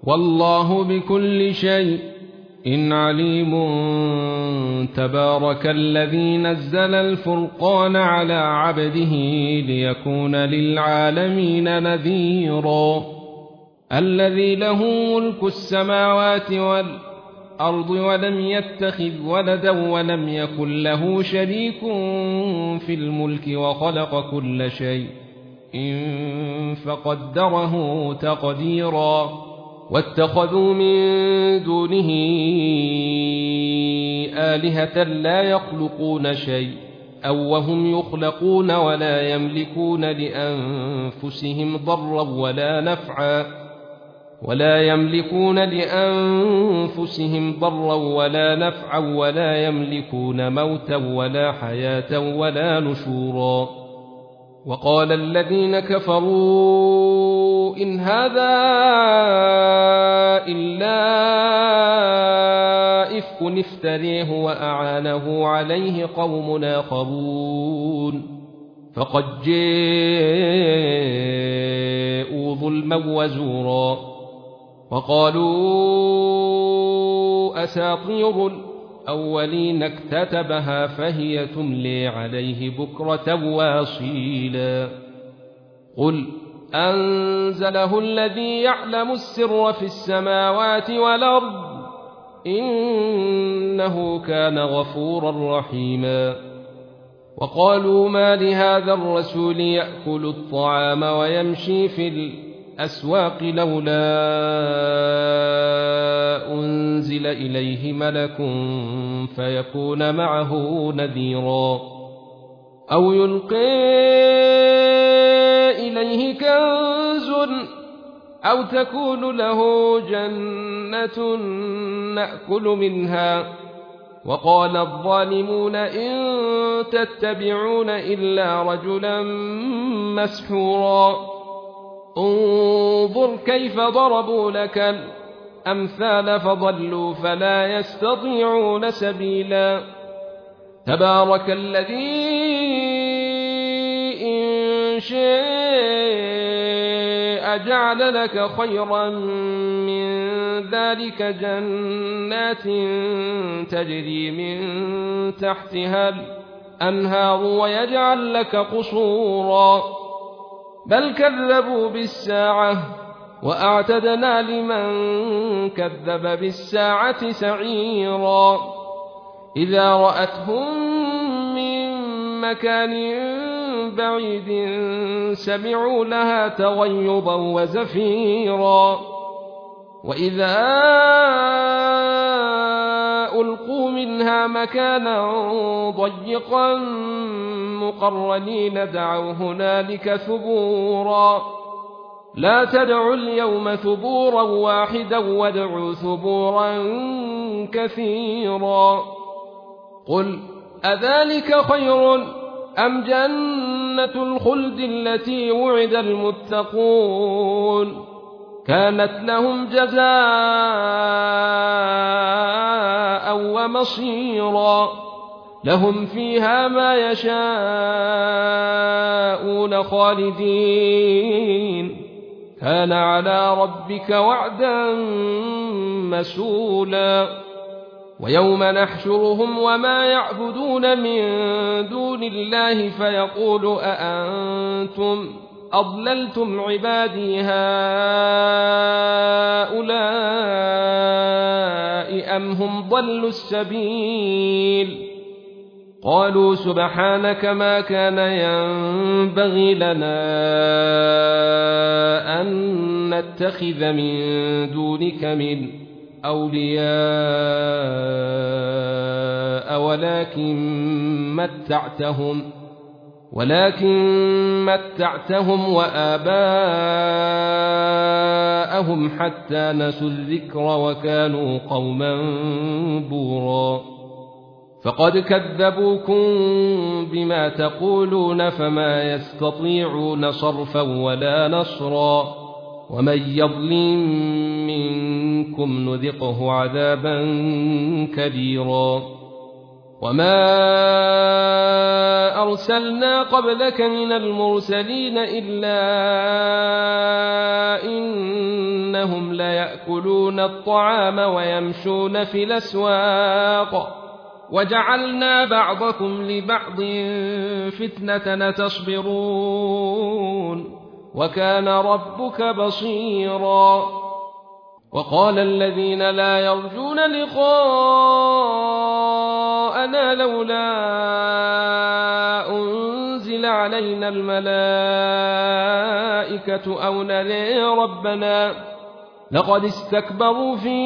والله بكل شيء عليم. تبارك الذي نزل الفرقان على عبده ليكون للعالمين نذيرا. الذي له ملك السماوات والأرض ولم يتخذ ولدا ولم يكن له شريك في الملك وخلق كل شيء فقدره تقديرا. واتخذوا من دونه آلهة لا يخلقون شيء أو وهم يخلقون ولا يملكون لأنفسهم ضرا ولا نفعا ولا يملكون موتا ولا حياة ولا نشورا. وقال الذين كفروا إن هذا إلا إفك افتريه وأعانه عليه قوم آخرون فقد جاءوا ظلما وزورا. وقالوا أساطير الأولين اكتتبها فهي تملي عليه بكرة واصيلا. قل أنزله الذي يعلم السر في السماوات والأرض إنه كان غفورا رحيما. وقالوا ما لهذا الرسول يأكل الطعام ويمشي في الأسواق لولا أنزل إليه ملك فيكون معه نذيرا أو يلقي إليه كنز أو تكون له جنة نأكل منها. وقال الظالمون إن تتبعون إلا رجلا مسحورا. انظر كيف ضربوا لك الأمثال فضلوا فلا يستطيعون سبيلا. تبارك الذي إن شاء جعل لك خيرا من ذلك جنات تجري من تحتها الأنهار ويجعل لك قصورا بل كذبوا بالساعة وأعتدنا لمن كذب بالساعة سعيرا. إذا رأتهم من مكان بعيد سمعوا لها تغيظا وزفيرا. وإذا ألقوا منها مكانا ضيقا مقرنين دعوا هنالك ثبورا. لا تدعوا اليوم ثبورا واحدا وادعوا ثبورا كثيرا. قل أذلك خير أم جنة الخلد التي وعد المتقون كانت لهم جزاء ومصيرا. لهم فيها ما يشاءون خالدين كان على ربك وعدا مسؤولا. ويوم نحشرهم وما يعبدون من دون الله فيقول أأنتم أضللتم عبادي هؤلاء أم هم ضلوا السبيل. قالوا سبحانك ما كان ينبغي لنا أن نتخذ من دونك من أولياء ولكن متعتهم وآباءهم حتى نسوا الذكر وكانوا قوما بورا. فقد كذبوكم بما تقولون فما يستطيعون صرفا ولا نصرا. ومن يظلم منكم نذقه عذابا كبيرا. وما أرسلنا قبلك من المرسلين إلا إنهم ليأكلون الطعام ويمشون في الأسواق وجعلنا بعضكم لبعض فتنة تصبرون وكان ربك بصيرا. وقال الذين لا يرجون لقاءنا لولا أنزل علينا الملائكة أو نري ربنا لقد استكبروا في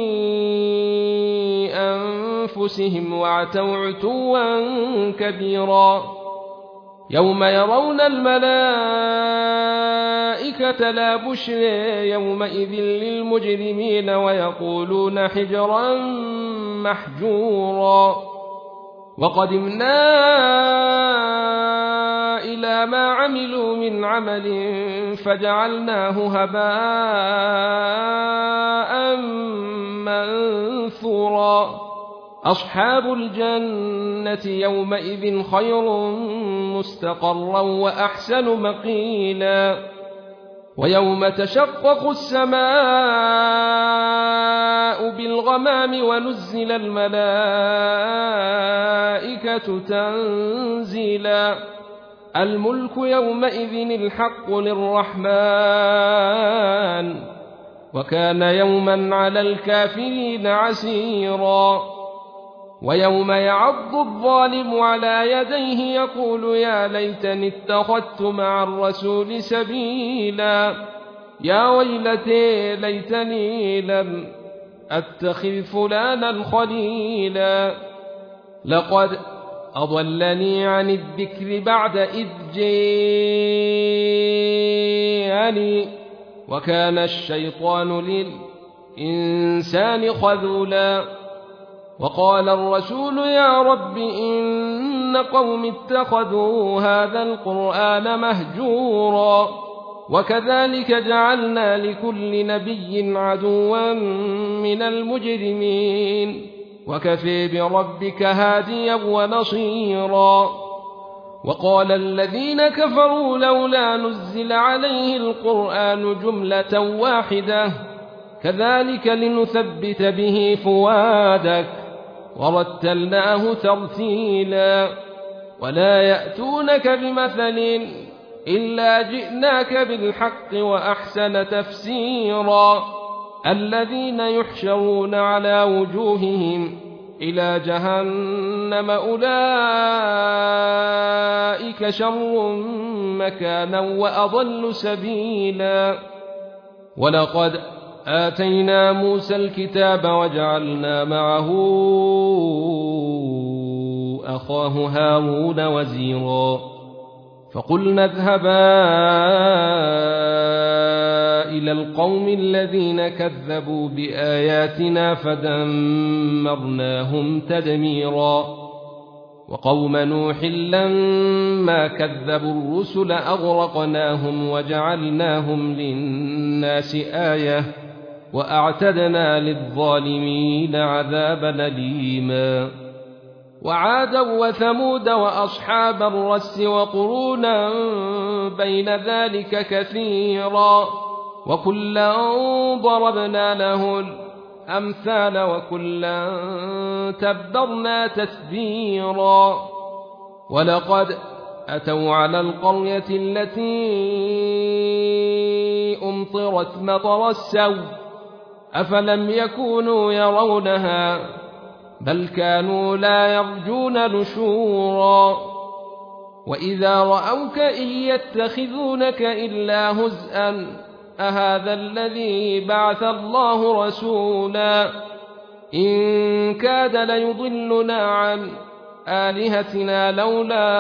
أنفسهم وعتوا عتوا كبيرا. يوم يرون الملائكة لا بشرى يومئذ للمجرمين ويقولون حجرا محجورا. وقدمنا إلى ما عملوا من عمل فجعلناه هباء منثورا. أصحاب الجنة يومئذ خير مستقرا وأحسن مقيلا. ويوم تشقق السماء بالغمام ونزل الملائكة تنزيلا. الملك يومئذ الحق للرحمن وكان يوما على الكافرين عسيرا. ويوم يعض الظالم على يديه يقول يا ليتني اتخذت مع الرسول سبيلا. يا ويلتي ليتني لم أتخذ فلانا خليلا لقد أضلني عن الذكر بعد إذ جاءني وكان الشيطان للإنسان خذولا. وقال الرسول يا رب إن قوم اتخذوا هذا القرآن مهجورا. وكذلك جعلنا لكل نبي عدوا من المجرمين وكفى بربك هاديا ونصيرا. وقال الذين كفروا لولا نزل عليه القرآن جملة واحدة كذلك لنثبت به فؤادك ورتلناه ترتيلا. ولا يأتونك بمثل إلا جئناك بالحق وأحسن تفسيرا. الذين يحشرون على وجوههم إلى جهنم أولئك شر مكانا وأضل سبيلا. ولقد آتينا موسى الكتاب وجعلنا معه أخاه هارون وزيرا. فقلنا اذهبا إلى القوم الذين كذبوا بآياتنا فدمرناهم تدميرا. وقوم نوح لما كذبوا الرسل أغرقناهم وجعلناهم للناس آية وأعتدنا للظالمين عذابا أليما. وعادا وثمود وأصحاب الرس وقرونا بين ذلك كثيرا وكلا ضربنا له الأمثال وكلا تبرنا تتبيرا. ولقد أتوا على القرية التي أمطرت مطر السوء أفلم يكونوا يرونها بل كانوا لا يرجون نشورا. وإذا رأوك إن يتخذونك إلا هزءا أهذا الذي بعث الله رسولا إن كاد ليضلنا عن آلهتنا لولا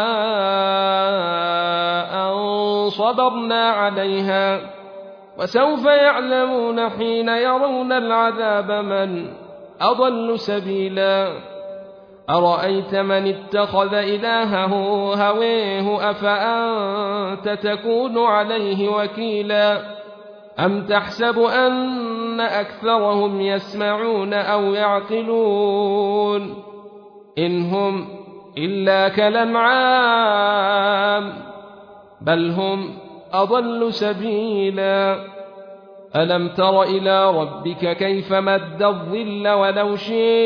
أن صبرنا عليها وسوف يعلمون حين يرون العذاب من أضل سبيلا. أرأيت من اتخذ إلهه هويه أفأنت تكون عليه وكيلا أم تحسب أن أكثرهم يسمعون أو يعقلون إن هم إلا كالأنعام بل هم أضل سبيلا ألم تر إلى ربك كيف مد الظل ولو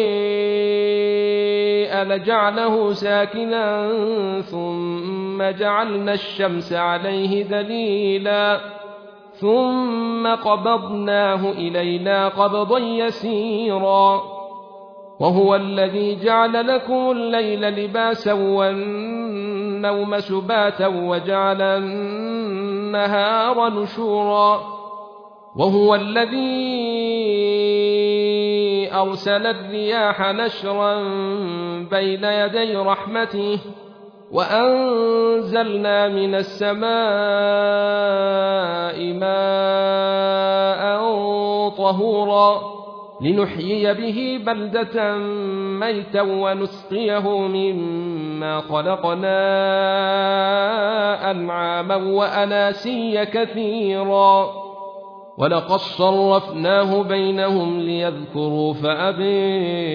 شيء لجعله ساكنا ثم جعلنا الشمس عليه دليلا ثم قبضناه إلينا قبضا يسيرا وهو الذي جعل لكم الليل لباسا والنوم سباتا وجعل النهار نشورا وهو الذي أرسل الرياح نشرا بين يدي رحمته وأنزلنا من السماء ماء طهورا لنحيي به بلدة ميتا ونسقيه مما خلقنا أنعاما وأناسيا كثيرا ولقد صرفناه بينهم ليذكروا فأبى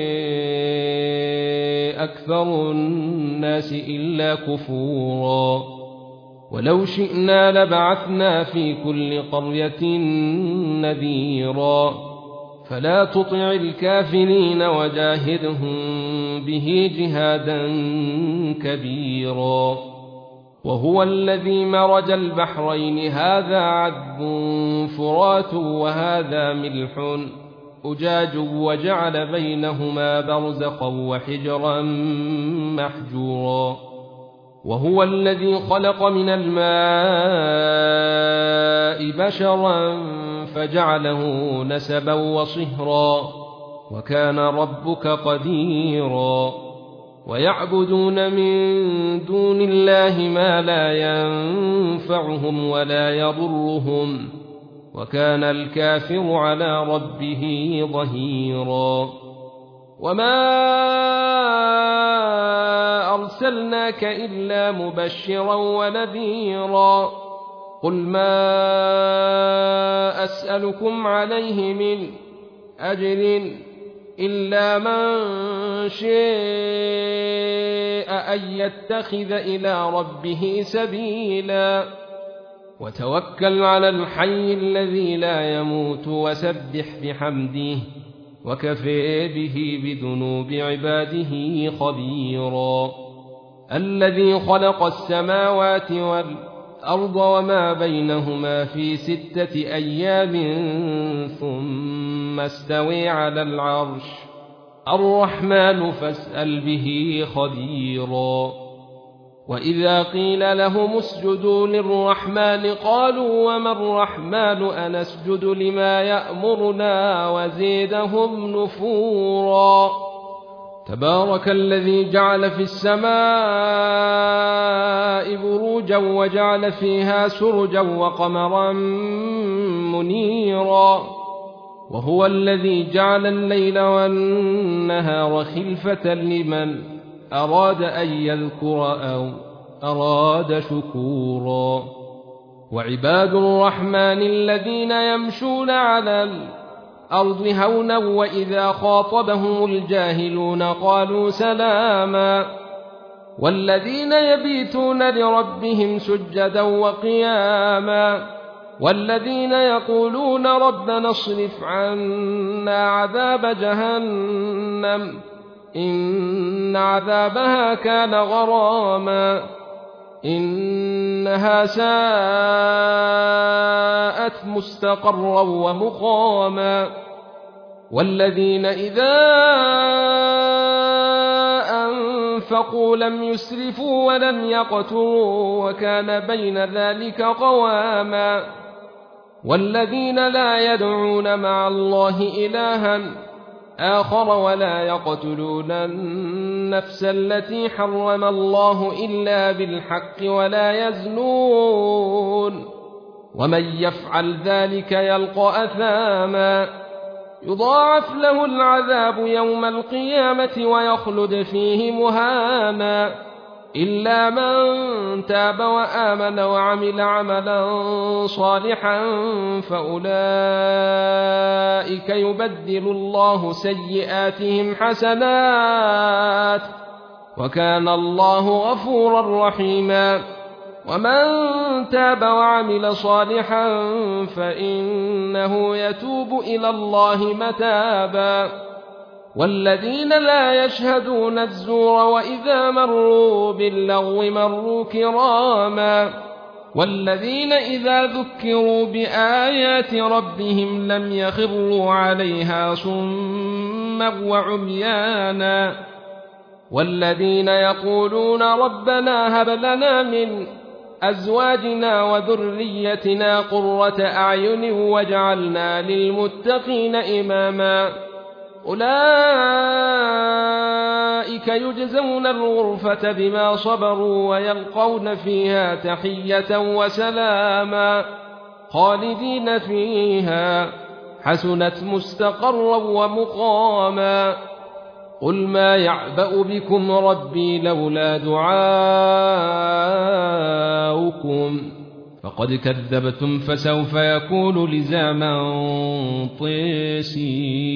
أكثر الناس إلا كفورا ولو شئنا لبعثنا في كل قرية نذيرا فلا تطع الكافرين وجاهدهم به جهادا كبيرا وهو الذي مرج البحرين هذا عذب فرات وهذا ملح أجاج وجعل بينهما برزخا وحجرا محجورا وهو الذي خلق من الماء بشرا فجعله نسبا وصهرا وكان ربك قديرا ويعبدون من دون الله ما لا ينفعهم ولا يضرهم وكان الكافر على ربه ظهيرا وما أرسلناك إلا مبشرا ونذيرا قل ما أسألكم عليه من أجر إلا من شاء أن يتخذ إلى ربه سبيلا وتوكل على الحي الذي لا يموت وسبح بحمده وكفى به بذنوب عباده خبيرا الذي خلق السماوات والأرض وما بينهما في 6 أيام ثم استوى على العرش الرحمن فاسأل به خبيرا وإذا قيل لهم اسجدوا للرحمن قالوا وما الرحمن أنسجد لما يأمرنا وزيدهم نفورا تبارك الذي جعل في السماء بروجا وجعل فيها سرجا وقمرا منيرا وهو الذي جعل الليل والنهار خلفة لمن أراد أن يذكر أو أراد شكورا وعباد الرحمن الذين يمشون على الأرض هونا وإذا خاطبهم الجاهلون قالوا سلاما والذين يبيتون لربهم سجدا وقياما والذين يقولون ربنا اصرف عنا عذاب جهنم إن عذابها كان غراما إنها ساءت مستقرا ومقاما والذين إذا أنفقوا لم يسرفوا ولم يقتروا وكان بين ذلك قواما والذين لا يدعون مع الله إلها آخر ولا يقتلون النفس التي حرم الله إلا بالحق ولا يزنون ومن يفعل ذلك يلقى أثاما يضاعف له العذاب يوم القيامة ويخلد فيه مهانا إلا من تاب وآمن وعمل عملا صالحا فأولئك يبدل الله سيئاتهم حسنات وكان الله غفورا رحيما ومن تاب وعمل صالحا فإنه يتوب إلى الله متابا والذين لا يشهدون الزور وإذا مروا باللغو مروا كراما والذين إذا ذكروا بآيات ربهم لم يخروا عليها صما وعميانا والذين يقولون ربنا هب لنا من أزواجنا وذريتنا قرة أعين واجعلنا للمتقين إماما أولئك يجزون الغرفة بما صبروا ويلقون فيها تحية وسلاما خالدين فيها حسنت مستقرا ومقاما قل ما يعبأ بكم ربي لولا دعاؤكم فقد كذبتم فسوف يكون لزاما طيسير